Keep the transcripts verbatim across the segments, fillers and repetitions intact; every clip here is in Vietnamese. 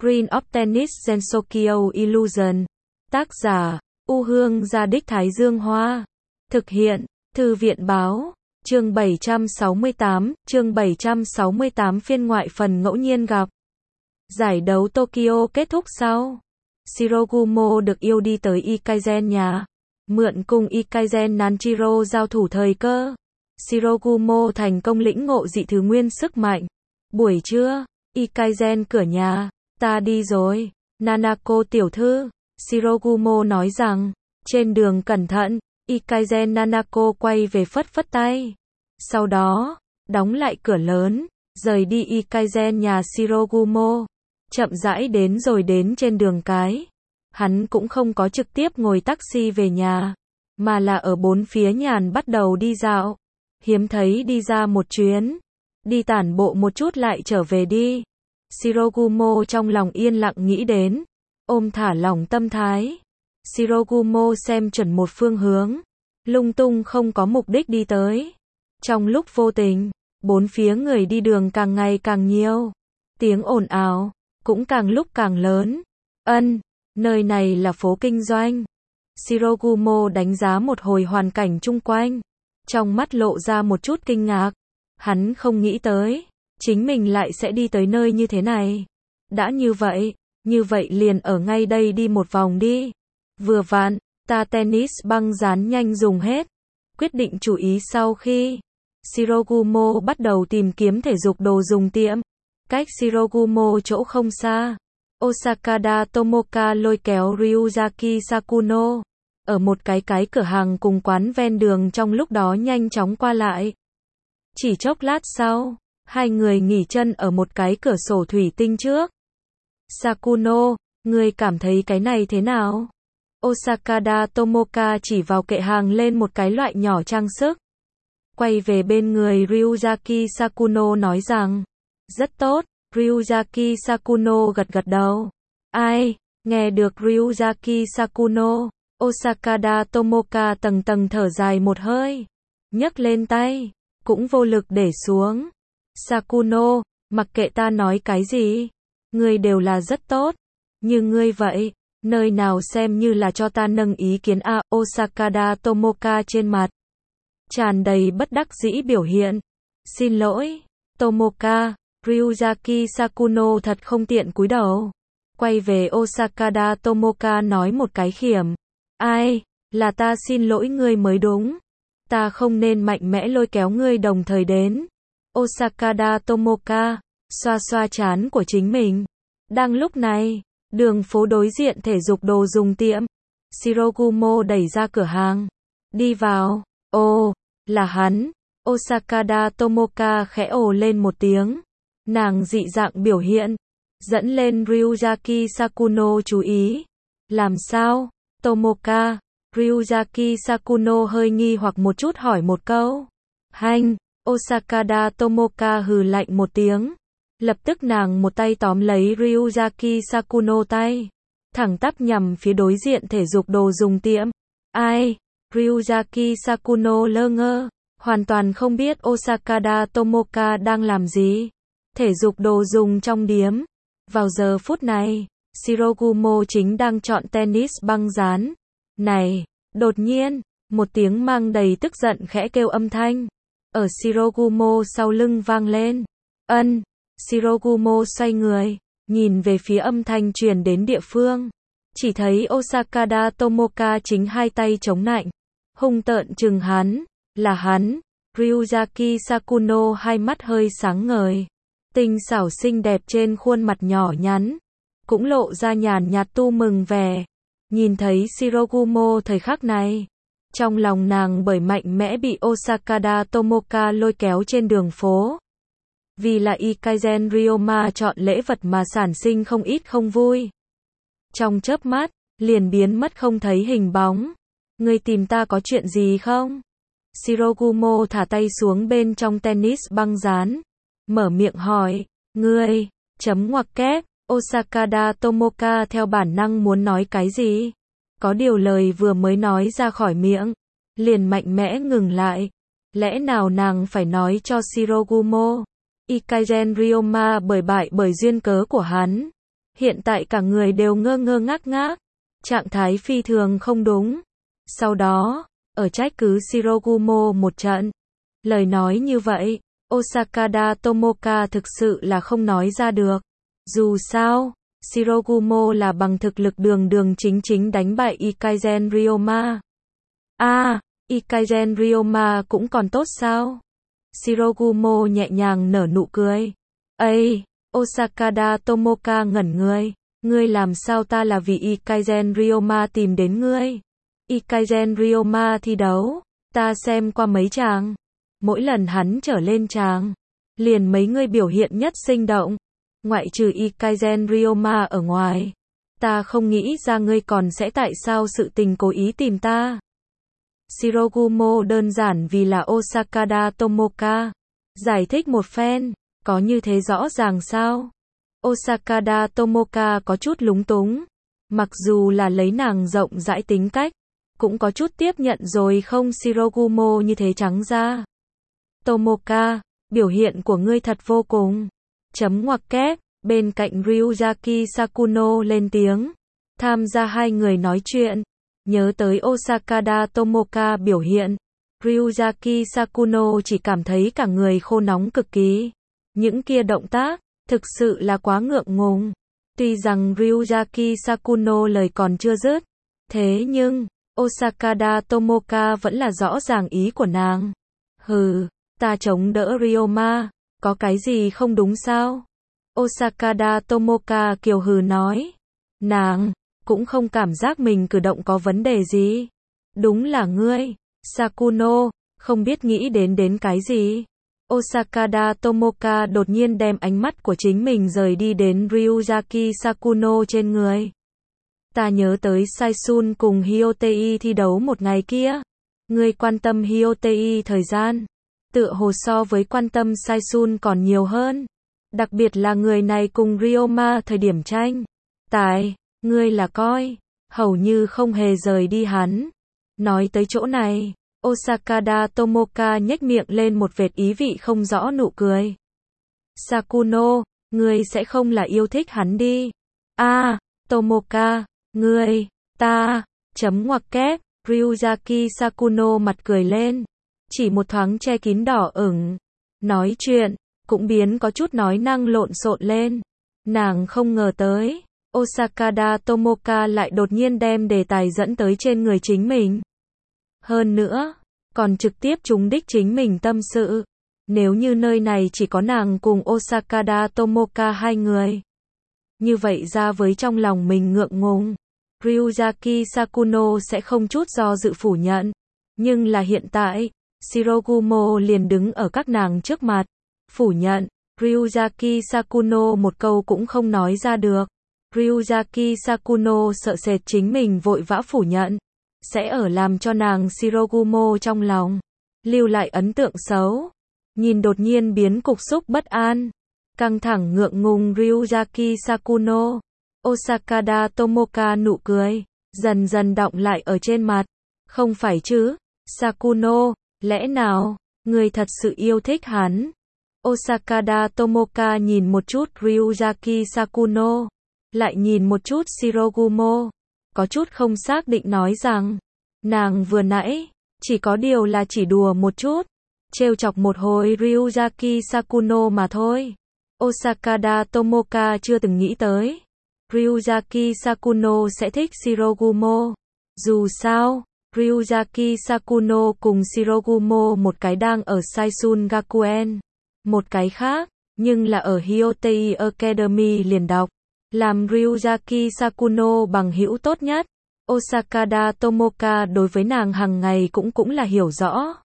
Green of Tennis Gensokyo Illusion. Tác giả, U Hương Gia Đích Thái Dương Hoa. Thực hiện, Thư viện Báo. Chương bảy trăm sáu mươi tám, chương bảy trăm sáu mươi tám phiên ngoại phần ngẫu nhiên gặp. Giải đấu Tokyo kết thúc sau. Shirogumo được yêu đi tới Ikaizen nhà. Mượn cùng Ikaizen Nanjiro giao thủ thời cơ. Shirogumo thành công lĩnh ngộ dị thứ nguyên sức mạnh. Buổi trưa, Ikaizen cửa nhà. Ta đi rồi, Nanako tiểu thư. Shirogumo nói rằng, trên đường cẩn thận. Ikaizen Nanako quay về phất phất tay. Sau đó, đóng lại cửa lớn, rời đi Ikaizen nhà Shirogumo. Chậm rãi đến rồi đến trên đường cái. Hắn cũng không có trực tiếp ngồi taxi về nhà, mà là ở bốn phía nhàn bắt đầu đi dạo. Hiếm thấy đi ra một chuyến, đi tản bộ một chút lại trở về đi. Shirogumo trong lòng yên lặng nghĩ đến, ôm thả lỏng tâm thái. Shirogumo xem chuẩn một phương hướng, lung tung không có mục đích đi tới. Trong lúc vô tình, bốn phía người đi đường càng ngày càng nhiều, tiếng ồn ào cũng càng lúc càng lớn. Ân, nơi này là phố kinh doanh. Shirogumo đánh giá một hồi hoàn cảnh chung quanh, trong mắt lộ ra một chút kinh ngạc. Hắn không nghĩ tới, chính mình lại sẽ đi tới nơi như thế này. Đã như vậy, như vậy liền ở ngay đây đi một vòng đi. Vừa vặn, ta tennis băng dán nhanh dùng hết. Quyết định chú ý sau khi Shirogumo bắt đầu tìm kiếm thể dục đồ dùng tiệm. Cách Shirogumo chỗ không xa, Osakada Tomoka lôi kéo Ryuzaki Sakuno ở một cái cái cửa hàng cùng quán ven đường trong lúc đó nhanh chóng qua lại. Chỉ chốc lát sau, hai người nghỉ chân ở một cái cửa sổ thủy tinh trước. Sakuno, ngươi cảm thấy cái này thế nào? Osakada Tomoka chỉ vào kệ hàng lên một cái loại nhỏ trang sức. Quay về bên người Ryuzaki Sakuno nói rằng, rất tốt. Ryuzaki Sakuno gật gật đầu. Ai? Nghe được Ryuzaki Sakuno, Osakada Tomoka tầng tầng thở dài một hơi, nhấc lên tay, cũng vô lực để xuống. Sakuno, mặc kệ ta nói cái gì, ngươi đều là rất tốt. Như ngươi vậy, nơi nào xem như là cho ta nâng ý kiến a? À, Osakada Tomoka trên mặt tràn đầy bất đắc dĩ biểu hiện. Xin lỗi, Tomoka. Ryuzaki Sakuno thật không tiện cúi đầu. Quay về Osakada Tomoka nói một cái khiểm. Ai, là ta xin lỗi ngươi mới đúng. Ta không nên mạnh mẽ lôi kéo ngươi đồng thời đến. Osakada Tomoka xoa xoa trán của chính mình. Đang lúc này, đường phố đối diện thể dục đồ dùng tiệm. Shirogumo đẩy ra cửa hàng, đi vào. Ồ, là hắn. Osakada Tomoka khẽ ồ lên một tiếng. Nàng dị dạng biểu hiện, dẫn lên Ryuzaki Sakuno chú ý. Làm sao, Tomoka? Ryuzaki Sakuno hơi nghi hoặc một chút hỏi một câu. Hanh, Osakada Tomoka hừ lạnh một tiếng. Lập tức nàng một tay tóm lấy Ryuzaki Sakuno tay, thẳng tắp nhằm phía đối diện thể dục đồ dùng tiệm. Ai? Ryuzaki Sakuno lơ ngơ, hoàn toàn không biết Osakada Tomoka đang làm gì. Thể dục đồ dùng trong điếm. Vào giờ phút này, Shirogumo chính đang chọn tennis băng dán. Này, đột nhiên, một tiếng mang đầy tức giận khẽ kêu âm thanh ở Shirogumo sau lưng vang lên. Ân, Shirogumo xoay người, nhìn về phía âm thanh truyền đến địa phương. Chỉ thấy Osakada Tomoka chính hai tay chống nạnh, hung tợn trừng hắn. Là hắn. Ryuzaki Sakuno hai mắt hơi sáng ngời. Tinh xảo xinh đẹp trên khuôn mặt nhỏ nhắn, cũng lộ ra nhàn nhạt tu mừng vẻ. Nhìn thấy Shirogumo thời khắc này, trong lòng nàng bởi mạnh mẽ bị Osakada Tomoka lôi kéo trên đường phố. Vì là Ikaizen Ryoma chọn lễ vật mà sản sinh không ít không vui. Trong chớp mắt, liền biến mất không thấy hình bóng. Ngươi tìm ta có chuyện gì không? Shirogumo thả tay xuống bên trong tennis băng dán, mở miệng hỏi. Ngươi, chấm ngoặc kép. Osakada Tomoka theo bản năng muốn nói cái gì. Có điều lời vừa mới nói ra khỏi miệng, liền mạnh mẽ ngừng lại. Lẽ nào nàng phải nói cho Shirogumo? Ikaizen Ryoma bởi bại bởi duyên cớ của hắn. Hiện tại cả người đều ngơ ngơ ngác ngác, trạng thái phi thường không đúng. Sau đó, ở trách cứ Shirogumo một trận. Lời nói như vậy, Osakada Tomoka thực sự là không nói ra được. Dù sao, Shirogumo là bằng thực lực đường đường chính chính đánh bại Ikaizen Ryoma. À, Ikaizen Ryoma cũng còn tốt sao? Shirogumo nhẹ nhàng nở nụ cười. Ây, Osakada Tomoka ngẩn người. Ngươi làm sao ta là vì Ikaizen Ryoma tìm đến ngươi? Ikaizen Ryoma thi đấu, ta xem qua mấy tràng. Mỗi lần hắn trở lên tràng, liền mấy người biểu hiện nhất sinh động. Ngoại trừ Ikaizen Ryoma ở ngoài, ta không nghĩ ra ngươi còn sẽ tại sao sự tình cố ý tìm ta. Shirogumo đơn giản vì là Osakada Tomoka. Giải thích một phen, có như thế rõ ràng sao? Osakada Tomoka có chút lúng túng. Mặc dù là lấy nàng rộng rãi tính cách, cũng có chút tiếp nhận rồi không Shirogumo như thế trắng ra. Tomoka, biểu hiện của ngươi thật vô cùng. Chấm ngoặc kép, bên cạnh Ryuzaki Sakuno lên tiếng. Tham gia hai người nói chuyện. Nhớ tới Osakada Tomoka biểu hiện. Ryuzaki Sakuno chỉ cảm thấy cả người khô nóng cực kỳ. Những kia động tác, thực sự là quá ngượng ngùng. Tuy rằng Ryuzaki Sakuno lời còn chưa dứt. Thế nhưng, Osakada Tomoka vẫn là rõ ràng ý của nàng. Hừ, ta chống đỡ Ryoma, có cái gì không đúng sao? Osakada Tomoka kiều hừ nói. Nàng, cũng không cảm giác mình cử động có vấn đề gì. Đúng là ngươi, Sakuno, không biết nghĩ đến đến cái gì. Osakada Tomoka đột nhiên đem ánh mắt của chính mình rời đi đến Ryuzaki Sakuno trên người. Ta nhớ tới Saisun cùng Hyotei thi đấu một ngày kia. Ngươi quan tâm Hyotei thời gian, tựa hồ so với quan tâm Saisun còn nhiều hơn. Đặc biệt là người này cùng Ryoma thời điểm tranh tài, ngươi là coi, hầu như không hề rời đi hắn. Nói tới chỗ này, Osakada Tomoka nhếch miệng lên một vệt ý vị không rõ nụ cười. Sakuno, ngươi sẽ không là yêu thích hắn đi. À, Tomoka, ngươi, ta, chấm ngoặc kép, Ryuzaki Sakuno mặt cười lên. Chỉ một thoáng che kín đỏ ửng. Nói chuyện, cũng biến có chút nói năng lộn xộn lên. Nàng không ngờ tới, Osakada Tomoka lại đột nhiên đem đề tài dẫn tới trên người chính mình. Hơn nữa, còn trực tiếp trúng đích chính mình tâm sự. Nếu như nơi này chỉ có nàng cùng Osakada Tomoka hai người, như vậy ra với trong lòng mình ngượng ngùng, Ryuzaki Sakuno sẽ không chút do dự phủ nhận. Nhưng là hiện tại, Shirogumo liền đứng ở các nàng trước mặt, phủ nhận. Ryuzaki Sakuno một câu cũng không nói ra được. Ryuzaki Sakuno sợ sệt chính mình vội vã phủ nhận, sẽ ở làm cho nàng Shirogumo trong lòng lưu lại ấn tượng xấu. Nhìn đột nhiên biến cục xúc bất an, căng thẳng ngượng ngùng Ryuzaki Sakuno, Osakada Tomoka nụ cười dần dần đọng lại ở trên mặt. Không phải chứ, Sakuno, lẽ nào người thật sự yêu thích hắn? Osakada Tomoka nhìn một chút Ryuzaki Sakuno, lại nhìn một chút Shirogumo, có chút không xác định nói rằng, nàng vừa nãy, chỉ có điều là chỉ đùa một chút, trêu chọc một hồi Ryuzaki Sakuno mà thôi. Osakada Tomoka chưa từng nghĩ tới, Ryuzaki Sakuno sẽ thích Shirogumo. Dù sao, Ryuzaki Sakuno cùng Shirogumo một cái đang ở Saisun Gakuen, một cái khác, nhưng là ở Hyotei Academy liền đọc. Làm Ryuzaki Sakuno bằng hữu tốt nhất, Osakada Tomoka đối với nàng hàng ngày cũng cũng là hiểu rõ.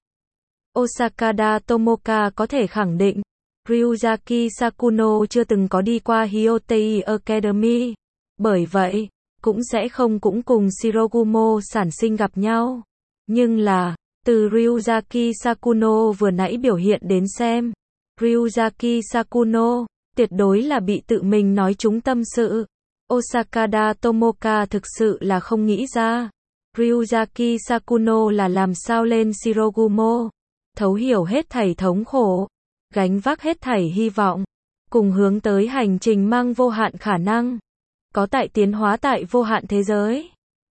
Osakada Tomoka có thể khẳng định, Ryuzaki Sakuno chưa từng có đi qua Hyotei Academy. Bởi vậy, cũng sẽ không cũng cùng Shirogumo sản sinh gặp nhau. Nhưng là, từ Ryuzaki Sakuno vừa nãy biểu hiện đến xem, Ryuzaki Sakuno tuyệt đối là bị tự mình nói trúng tâm sự. Osakada Tomoka thực sự là không nghĩ ra, Ryuzaki Sakuno là làm sao lên Shirogumo, thấu hiểu hết thảy thống khổ, gánh vác hết thảy hy vọng, cùng hướng tới hành trình mang vô hạn khả năng. có tại tiến hóa tại vô hạn thế giới.